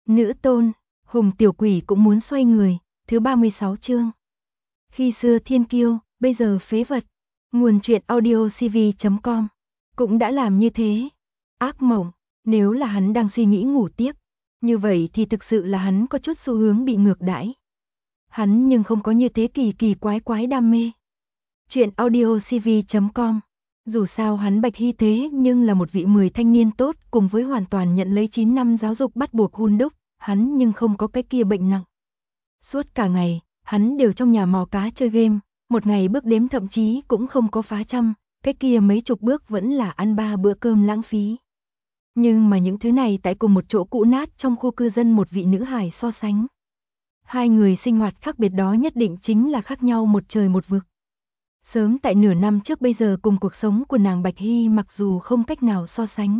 Nữ tôn, Hùng tiểu quỷ cũng muốn xoay người, thứ 36 chương. Khi xưa thiên kiêu, bây giờ phế vật. Nguồn truyện audio cv.com cũng đã làm như thế. Ác mộng, nếu là hắn đang suy nghĩ ngủ tiếp, như vậy thì thực sự là hắn có chút xu hướng bị ngược đãi. Hắn nhưng không có như thế kỳ quái đam mê. Truyện audio cv.com. Dù sao hắn Bạch Hy thế nhưng là một vị 10 thanh niên tốt, cùng với hoàn toàn nhận lấy 9 năm giáo dục bắt buộc hun đúc, hắn nhưng không có cái kia bệnh nặng. Suốt cả ngày, hắn đều trong nhà mò cá chơi game, một ngày bước đếm thậm chí cũng không có phá trăm, cái kia mấy chục bước vẫn là ăn 3 bữa cơm lãng phí. Nhưng mà những thứ này tại cùng một chỗ cũ nát trong khu cư dân một vị nữ hài so sánh. Hai người sinh hoạt khác biệt đó nhất định chính là khác nhau một trời một vực. Sớm tại nửa năm trước bây giờ cùng cuộc sống của nàng Bạch Hy mặc dù không cách nào so sánh,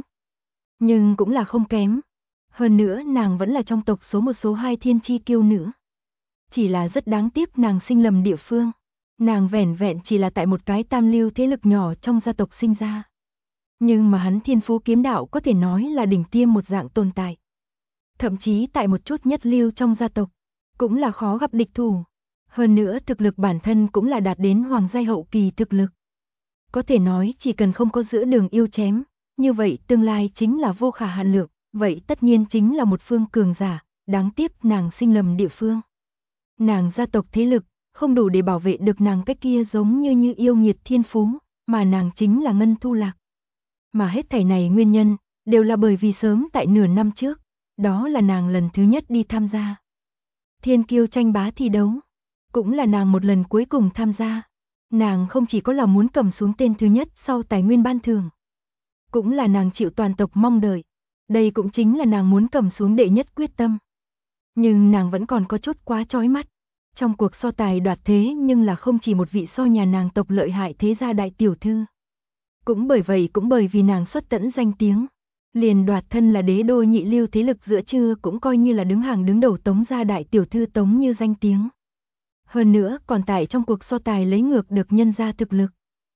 nhưng cũng là không kém. Hơn nữa nàng vẫn là trong tộc số 2 thiên chi kiêu nữ. Chỉ là rất đáng tiếc nàng sinh lầm địa phương. Nàng vẻn vẹn chỉ là tại một cái tam lưu thế lực nhỏ trong gia tộc sinh ra. Nhưng mà hắn thiên phú kiếm đạo có thể nói là đỉnh tiêm một dạng tồn tại. Thậm chí tại một chút nhất lưu trong gia tộc, cũng là khó gặp địch thủ. Hơn nữa thực lực bản thân cũng là đạt đến hoàng giai hậu kỳ thực lực. Có thể nói chỉ cần không có giữa đường yêu chém, như vậy tương lai chính là vô khả hạn lượng, vậy tất nhiên chính là một phương cường giả, đáng tiếc nàng sinh lầm địa phương. Nàng gia tộc thế lực, không đủ để bảo vệ được nàng cái kia giống như yêu nghiệt thiên phú, mà nàng chính là Ngân Thu Lạc. Mà hết thảy này nguyên nhân, đều là bởi vì sớm tại nửa năm trước, đó là nàng lần thứ nhất đi tham gia thiên kiêu tranh bá thi đấu. Cũng là nàng một lần cuối cùng tham gia. Nàng không chỉ có lòng muốn cầm xuống tên thứ nhất sau tài nguyên ban thưởng, cũng là nàng chịu toàn tộc mong đợi. Đây cũng chính là nàng muốn cầm xuống đệ nhất quyết tâm. Nhưng nàng vẫn còn có chút quá chói mắt. Trong cuộc so tài đoạt thế nhưng là không chỉ một vị so nhà nàng tộc lợi hại thế gia đại tiểu thư. Cũng bởi vì nàng xuất tẫn danh tiếng, liền đoạt thân là đế đô nhị lưu thế lực giữa trưa cũng coi như là đứng hàng đứng đầu Tống gia đại tiểu thư Tống Như danh tiếng. Hơn nữa còn tại trong cuộc so tài lấy ngược được nhân gia thực lực,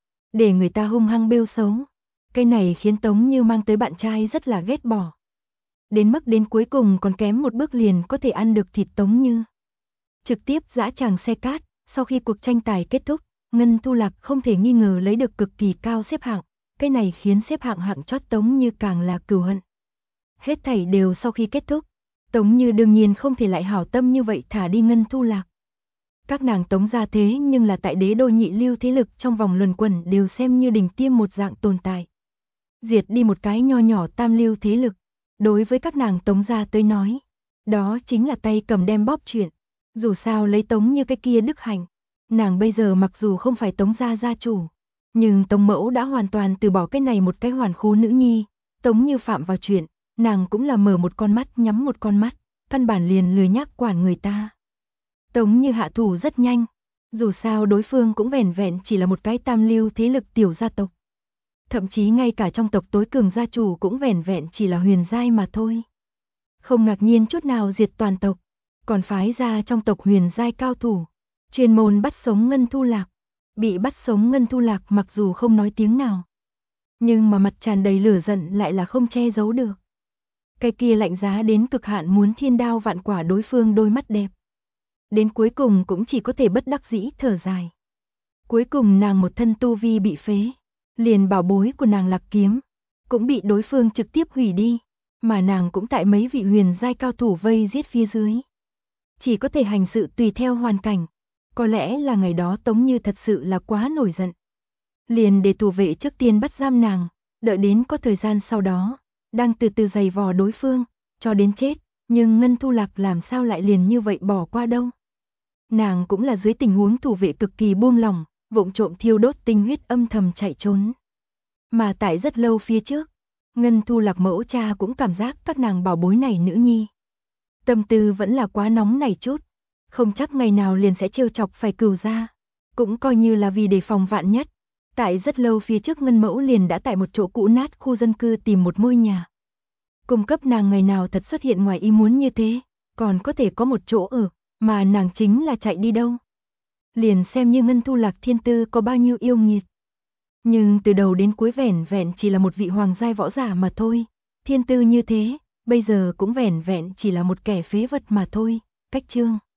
để người ta hung hăng bêu xấu. Cái này khiến Tống Như mang tới bạn trai rất là ghét bỏ. Đến mức đến cuối cùng còn kém một bước liền có thể ăn được thịt Tống Như. Trực tiếp giã tràng xe cát, sau khi cuộc tranh tài kết thúc, Ngân Thu Lạc không thể nghi ngờ lấy được cực kỳ cao xếp hạng. Cái này khiến xếp hạng hạng chót Tống Như càng là cừu hận. Hết thảy đều sau khi kết thúc, Tống Như đương nhiên không thể lại hảo tâm như vậy thả đi Ngân Thu Lạc. Các nàng Tống gia thế nhưng là tại đế đô nhị lưu thế lực trong vòng luẩn quẩn đều xem như đỉnh tiêm một dạng tồn tại. Diệt đi một cái nho nhỏ tam lưu thế lực, đối với các nàng Tống gia tới nói, đó chính là tay cầm đem bóp chuyện. Dù sao lấy Tống Như cái kia đức hạnh, nàng bây giờ mặc dù không phải Tống gia gia chủ, nhưng Tống mẫu đã hoàn toàn từ bỏ cái này một cái hoàn khố nữ nhi. Tống Như phạm vào chuyện, nàng cũng là mở một con mắt nhắm một con mắt, căn bản liền lười nhác quản người ta. Tống Như hạ thủ rất nhanh, dù sao đối phương cũng vẻn vẹn chỉ là một cái tam lưu thế lực tiểu gia tộc. Thậm chí ngay cả trong tộc tối cường gia chủ cũng vẻn vẹn chỉ là huyền giai mà thôi. Không ngạc nhiên chút nào diệt toàn tộc, còn phái ra trong tộc huyền giai cao thủ, chuyên môn bắt sống Ngân Thu Lạc. Bị bắt sống Ngân Thu Lạc mặc dù không nói tiếng nào, nhưng mà mặt tràn đầy lửa giận lại là không che giấu được. Cái kia lạnh giá đến cực hạn muốn thiên đao vạn quả đối phương đôi mắt đẹp. Đến cuối cùng cũng chỉ có thể bất đắc dĩ thở dài. Cuối cùng nàng một thân tu vi bị phế, liền bảo bối của nàng Lạc Kiếm cũng bị đối phương trực tiếp hủy đi, mà nàng cũng tại mấy vị huyền giai cao thủ vây giết phía dưới, chỉ có thể hành sự tùy theo hoàn cảnh. Có lẽ là ngày đó Tống Như thật sự là quá nổi giận, liền để thủ vệ trước tiên bắt giam nàng, đợi đến có thời gian sau đó, đang từ từ giày vò đối phương, cho đến chết. Nhưng Ngân Thu Lạc làm sao lại liền như vậy bỏ qua đâu. Nàng cũng là dưới tình huống thủ vệ cực kỳ buông lỏng, vụng trộm thiêu đốt tinh huyết âm thầm chạy trốn. Mà tại rất lâu phía trước, Ngân Thu Lạc mẫu cha cũng cảm giác các nàng bảo bối này nữ nhi tâm tư vẫn là quá nóng nảy chút, không chắc ngày nào liền sẽ trêu chọc phải cừu ra, cũng coi như là vì đề phòng vạn nhất. Tại rất lâu phía trước Ngân mẫu liền đã tại một chỗ cũ nát khu dân cư tìm một ngôi nhà, cung cấp nàng ngày nào thật xuất hiện ngoài ý muốn như thế, còn có thể có một chỗ ở, mà nàng chính là chạy đi đâu. Liền xem như Ngân Thu Lạc thiên tư có bao nhiêu yêu nghiệt, nhưng từ đầu đến cuối vẻn vẹn chỉ là một vị hoàng giai võ giả mà thôi. Thiên tư như thế, bây giờ cũng vẻn vẹn chỉ là một kẻ phế vật mà thôi. Cách chương